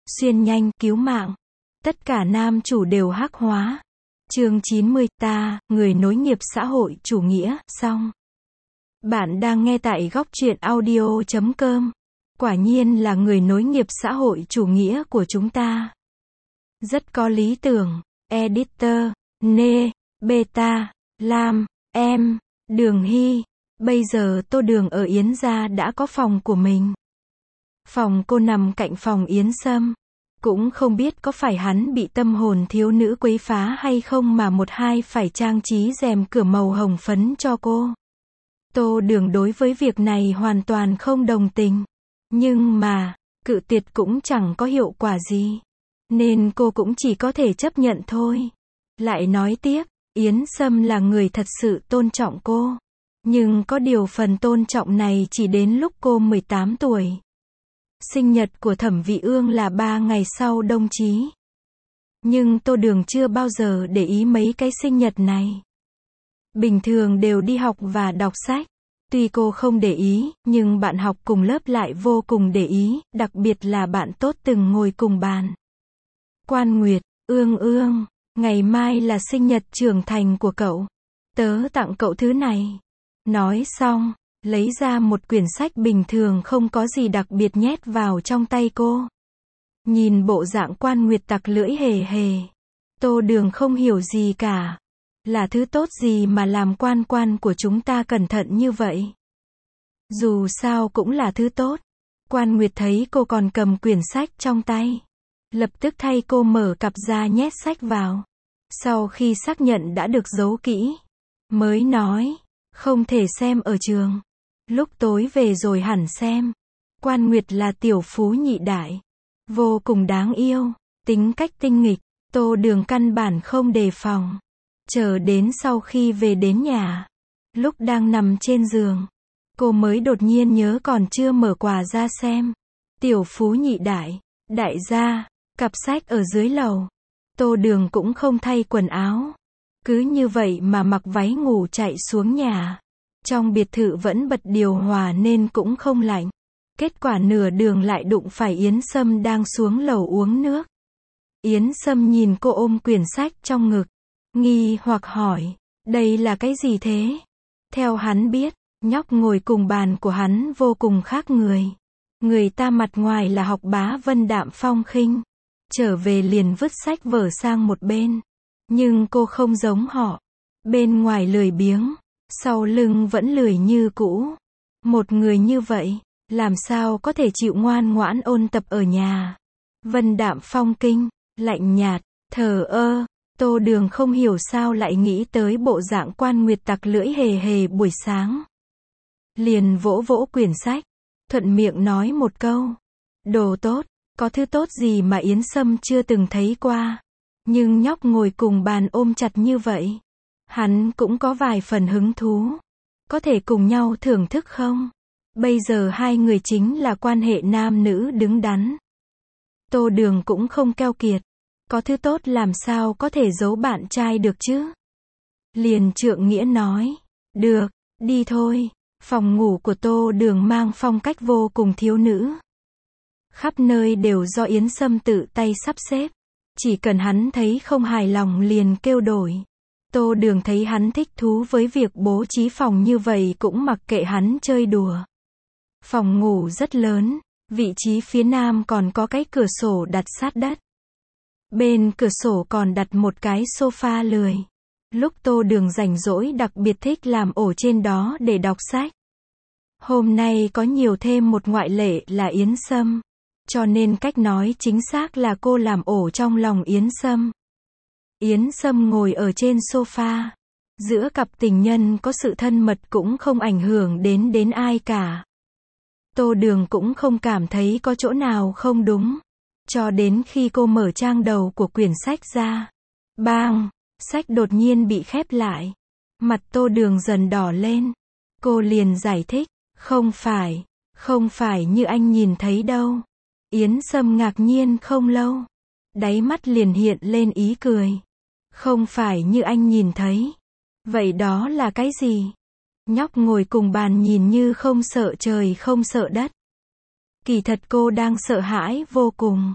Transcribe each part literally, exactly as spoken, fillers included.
xuyên nhanh, cứu mạng. Tất cả nam chủ đều hắc hóa. Chương chín mươi, ta, người nối nghiệp xã hội chủ nghĩa, xong. Bạn đang nghe tại góc truyện audio chấm com. Quả nhiên là người nối nghiệp xã hội chủ nghĩa của chúng ta. Rất có lý tưởng. Editor, Nê, Beta, Lam, Em, Đường Hy. Bây giờ Tô Đường ở Yến gia đã có phòng của mình. Phòng cô nằm cạnh phòng Yến Sâm. Cũng không biết có phải hắn bị tâm hồn thiếu nữ quấy phá hay không mà một hai phải trang trí rèm cửa màu hồng phấn cho cô. Tô Đường đối với việc này hoàn toàn không đồng tình. Nhưng mà, cự tuyệt cũng chẳng có hiệu quả gì. Nên cô cũng chỉ có thể chấp nhận thôi. Lại nói tiếp, Yến Sâm là người thật sự tôn trọng cô. Nhưng có điều phần tôn trọng này chỉ đến lúc cô mười tám tuổi. Sinh nhật của Thẩm Vị Ương là ba ngày sau đồng chí. Nhưng Tô Đường chưa bao giờ để ý mấy cái sinh nhật này. Bình thường đều đi học và đọc sách. Tuy cô không để ý, nhưng bạn học cùng lớp lại vô cùng để ý, đặc biệt là bạn tốt từng ngồi cùng bàn. Quan Nguyệt, Ương Ương, ngày mai là sinh nhật trưởng thành của cậu. Tớ tặng cậu thứ này. Nói xong, lấy ra một quyển sách bình thường không có gì đặc biệt nhét vào trong tay cô. Nhìn bộ dạng Quan Nguyệt tặc lưỡi hề hề. Tô Đường không hiểu gì cả. Là thứ tốt gì mà làm quan quan của chúng ta cẩn thận như vậy? Dù sao cũng là thứ tốt. Quan Nguyệt thấy cô còn cầm quyển sách trong tay. Lập tức thay cô mở cặp ra nhét sách vào. Sau khi xác nhận đã được giấu kỹ, mới nói, không thể xem ở trường. Lúc tối về rồi hẳn xem. Quan Nguyệt là tiểu phú nhị đại. Vô cùng đáng yêu. Tính cách tinh nghịch. Tô Đường căn bản không đề phòng. Chờ đến sau khi về đến nhà. Lúc đang nằm trên giường. Cô mới đột nhiên nhớ còn chưa mở quà ra xem. Tiểu phú nhị đại. Đại gia. Cặp sách ở dưới lầu. Tô Đường cũng không thay quần áo. Cứ như vậy mà mặc váy ngủ chạy xuống nhà. Trong biệt thự vẫn bật điều hòa nên cũng không lạnh. Kết quả nửa đường lại đụng phải Yến Sâm đang xuống lầu uống nước. Yến Sâm nhìn cô ôm quyển sách trong ngực. Nghi hoặc hỏi, đây là cái gì thế? Theo hắn biết, nhóc ngồi cùng bàn của hắn vô cùng khác người. Người ta mặt ngoài là học bá vân đạm phong khinh. Trở về liền vứt sách vở sang một bên. Nhưng cô không giống họ. Bên ngoài lười biếng. Sau lưng vẫn lười như cũ. Một người như vậy, làm sao có thể chịu ngoan ngoãn ôn tập ở nhà? Vân đạm phong kinh, lạnh nhạt, thờ ơ. Tô Đường không hiểu sao lại nghĩ tới bộ dạng Quan Nguyệt tặc lưỡi hề hề buổi sáng. Liền vỗ vỗ quyển sách, thuận miệng nói một câu. Đồ tốt, có thứ tốt gì mà Yến Sâm chưa từng thấy qua. Nhưng nhóc ngồi cùng bàn ôm chặt như vậy. Hắn cũng có vài phần hứng thú. Có thể cùng nhau thưởng thức không? Bây giờ hai người chính là quan hệ nam nữ đứng đắn. Tô Đường cũng không keo kiệt. Có thứ tốt làm sao có thể giấu bạn trai được chứ? Liền trượng nghĩa nói. Được, đi thôi. Phòng ngủ của Tô Đường mang phong cách vô cùng thiếu nữ. Khắp nơi đều do Yến Sâm tự tay sắp xếp. Chỉ cần hắn thấy không hài lòng liền kêu đổi. Tô Đường thấy hắn thích thú với việc bố trí phòng như vậy cũng mặc kệ hắn chơi đùa. Phòng ngủ rất lớn, vị trí phía nam còn có cái cửa sổ đặt sát đất. Bên cửa sổ còn đặt một cái sofa lười. Lúc Tô Đường rảnh rỗi đặc biệt thích làm ổ trên đó để đọc sách. Hôm nay có nhiều thêm một ngoại lệ là Yến Sâm. Cho nên cách nói chính xác là cô làm ổ trong lòng Yến Sâm. Yến Sâm ngồi ở trên sofa. Giữa cặp tình nhân có sự thân mật cũng không ảnh hưởng đến đến ai cả. Tô Đường cũng không cảm thấy có chỗ nào không đúng. Cho đến khi cô mở trang đầu của quyển sách ra. Bang! Sách đột nhiên bị khép lại. Mặt Tô Đường dần đỏ lên. Cô liền giải thích. Không phải. Không phải như anh nhìn thấy đâu. Yến Sâm ngạc nhiên không lâu. Đáy mắt liền hiện lên ý cười. Không phải như anh nhìn thấy. Vậy đó là cái gì? Nhóc ngồi cùng bàn nhìn như không sợ trời không sợ đất. Kỳ thật cô đang sợ hãi vô cùng.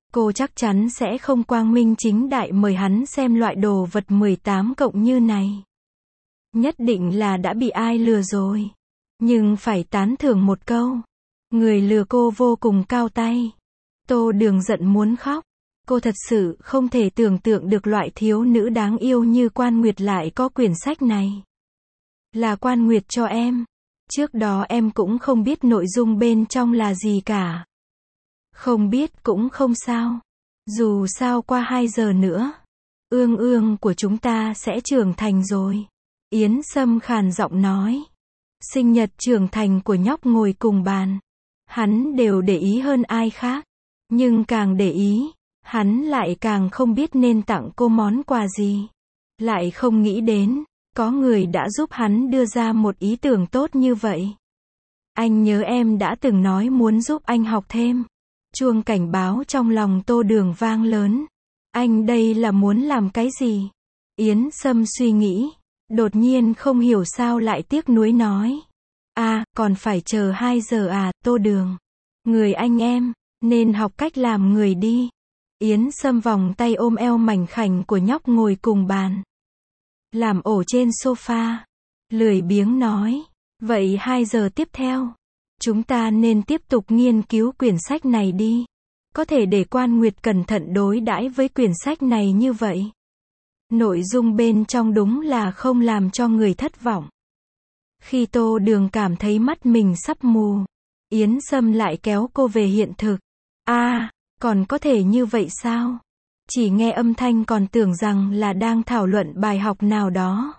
Cô chắc chắn sẽ không quang minh chính đại mời hắn xem loại đồ vật mười tám cộng như này. Nhất định là đã bị ai lừa rồi. Nhưng phải tán thưởng một câu. Người lừa cô vô cùng cao tay. Tô Đường giận muốn khóc. Cô thật sự không thể tưởng tượng được loại thiếu nữ đáng yêu như Quan Nguyệt lại có quyển sách này. Là Quan Nguyệt cho em. Trước đó em cũng không biết nội dung bên trong là gì cả. Không biết cũng không sao. Dù sao qua hai giờ nữa, ương ương của chúng ta sẽ trưởng thành rồi. Yến Sâm khàn giọng nói. Sinh nhật trưởng thành của nhóc ngồi cùng bàn. Hắn đều để ý hơn ai khác. Nhưng càng để ý, hắn lại càng không biết nên tặng cô món quà gì. Lại không nghĩ đến, có người đã giúp hắn đưa ra một ý tưởng tốt như vậy. Anh nhớ em đã từng nói muốn giúp anh học thêm. Chuông cảnh báo trong lòng Tô Đường vang lớn. Anh đây là muốn làm cái gì? Yến Sâm suy nghĩ. Đột nhiên không hiểu sao lại tiếc nuối nói. À, còn phải chờ hai giờ à, Tô Đường. Người anh em, nên học cách làm người đi. Yến Sâm vòng tay ôm eo mảnh khảnh của nhóc ngồi cùng bàn. Làm ổ trên sofa. Lười biếng nói. Vậy hai giờ tiếp theo, chúng ta nên tiếp tục nghiên cứu quyển sách này đi. Có thể để Quan Nguyệt cẩn thận đối đãi với quyển sách này như vậy. Nội dung bên trong đúng là không làm cho người thất vọng. Khi Tô Đường cảm thấy mắt mình sắp mù, Yến Sâm lại kéo cô về hiện thực. À, còn có thể như vậy sao? Chỉ nghe âm thanh còn tưởng rằng là đang thảo luận bài học nào đó.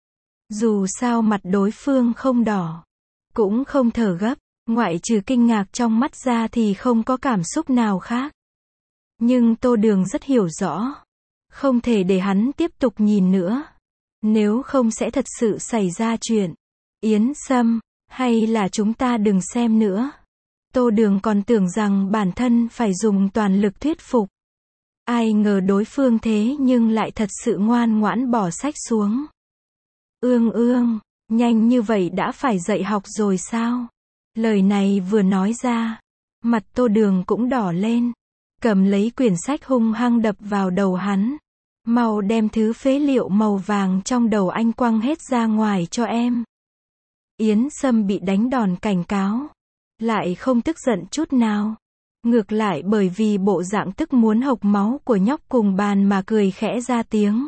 Dù sao mặt đối phương không đỏ, cũng không thở gấp, ngoại trừ kinh ngạc trong mắt ra thì không có cảm xúc nào khác. Nhưng Tô Đường rất hiểu rõ. Không thể để hắn tiếp tục nhìn nữa. Nếu không sẽ thật sự xảy ra chuyện. Yến Sâm, hay là chúng ta đừng xem nữa. Tô Đường còn tưởng rằng bản thân phải dùng toàn lực thuyết phục. Ai ngờ đối phương thế nhưng lại thật sự ngoan ngoãn bỏ sách xuống. Ương ương, nhanh như vậy đã phải dạy học rồi sao? Lời này vừa nói ra, mặt Tô Đường cũng đỏ lên. Cầm lấy quyển sách hung hăng đập vào đầu hắn. Mau đem thứ phế liệu màu vàng trong đầu anh quăng hết ra ngoài cho em. Yến Sâm bị đánh đòn cảnh cáo. Lại không tức giận chút nào. Ngược lại bởi vì bộ dạng tức muốn hộc máu của nhóc cùng bàn mà cười khẽ ra tiếng.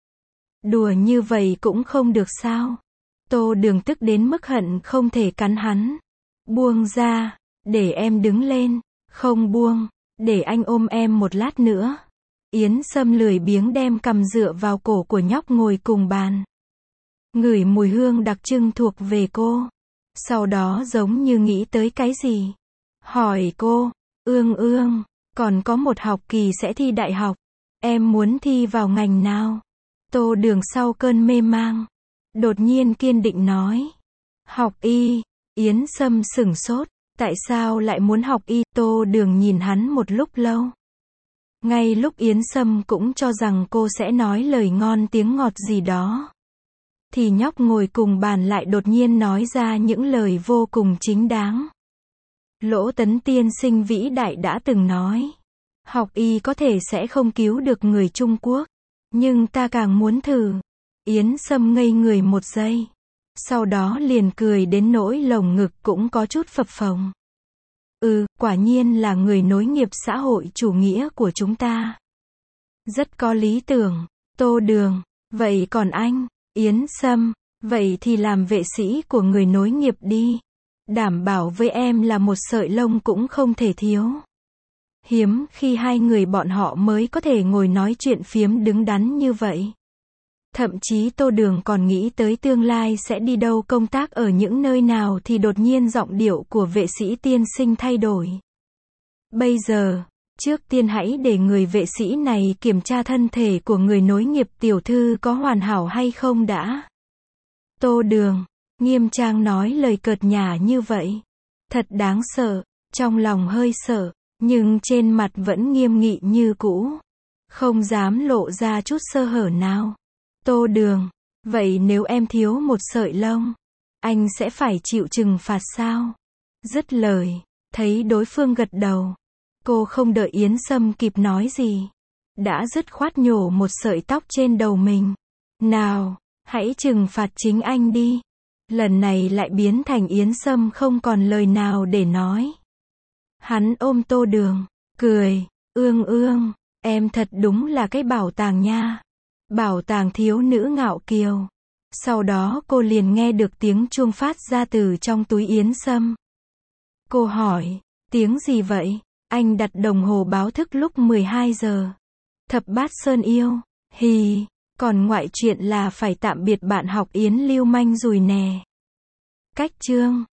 Đùa như vậy cũng không được sao? Tô Đường tức đến mức hận không thể cắn hắn. Buông ra, để em đứng lên. Không buông, để anh ôm em một lát nữa. Yến Sâm lười biếng đem cằm dựa vào cổ của nhóc ngồi cùng bàn. Ngửi mùi hương đặc trưng thuộc về cô. Sau đó giống như nghĩ tới cái gì. Hỏi cô, ương ương, còn có một học kỳ sẽ thi đại học. Em muốn thi vào ngành nào? Tô Đường sau cơn mê mang. Đột nhiên kiên định nói. Học y. Yến Sâm sửng sốt. Tại sao lại muốn học y? Tô Đường nhìn hắn một lúc lâu. Ngay lúc Yến Sâm cũng cho rằng cô sẽ nói lời ngon tiếng ngọt gì đó, thì nhóc ngồi cùng bàn lại đột nhiên nói ra những lời vô cùng chính đáng. Lỗ Tấn tiên sinh vĩ đại đã từng nói, học y có thể sẽ không cứu được người Trung Quốc, nhưng ta càng muốn thử. Yến Sâm ngây người một giây, sau đó liền cười đến nỗi lồng ngực cũng có chút phập phồng. Ừ, quả nhiên là người nối nghiệp xã hội chủ nghĩa của chúng ta. Rất có lý tưởng. Tô Đường, vậy còn anh? Yến Sâm, vậy thì làm vệ sĩ của người nối nghiệp đi. Đảm bảo với em là một sợi lông cũng không thể thiếu. Hiếm khi hai người bọn họ mới có thể ngồi nói chuyện phiếm đứng đắn như vậy. Thậm chí Tô Đường còn nghĩ tới tương lai sẽ đi đâu công tác ở những nơi nào thì đột nhiên giọng điệu của vệ sĩ tiên sinh thay đổi. Bây giờ, trước tiên hãy để người vệ sĩ này kiểm tra thân thể của người nối nghiệp tiểu thư có hoàn hảo hay không đã. Tô Đường, nghiêm trang nói lời cợt nhả như vậy. Thật đáng sợ, trong lòng hơi sợ, nhưng trên mặt vẫn nghiêm nghị như cũ. Không dám lộ ra chút sơ hở nào. Tô Đường, vậy nếu em thiếu một sợi lông, anh sẽ phải chịu trừng phạt sao? Dứt lời, thấy đối phương gật đầu. Cô không đợi Yến Sâm kịp nói gì, đã dứt khoát nhổ một sợi tóc trên đầu mình. Nào, hãy trừng phạt chính anh đi. Lần này lại biến thành Yến Sâm không còn lời nào để nói. Hắn ôm Tô Đường, cười, ương ương, em thật đúng là cái bảo tàng nha. Bảo tàng thiếu nữ ngạo kiều. Sau đó cô liền nghe được tiếng chuông phát ra từ trong túi Yến Sâm. Cô hỏi, tiếng gì vậy? Anh đặt đồng hồ báo thức lúc mười hai giờ. Thập bát sơn yêu, hì, còn ngoại chuyện là phải tạm biệt bạn học Yến lưu manh rồi nè. Cách chương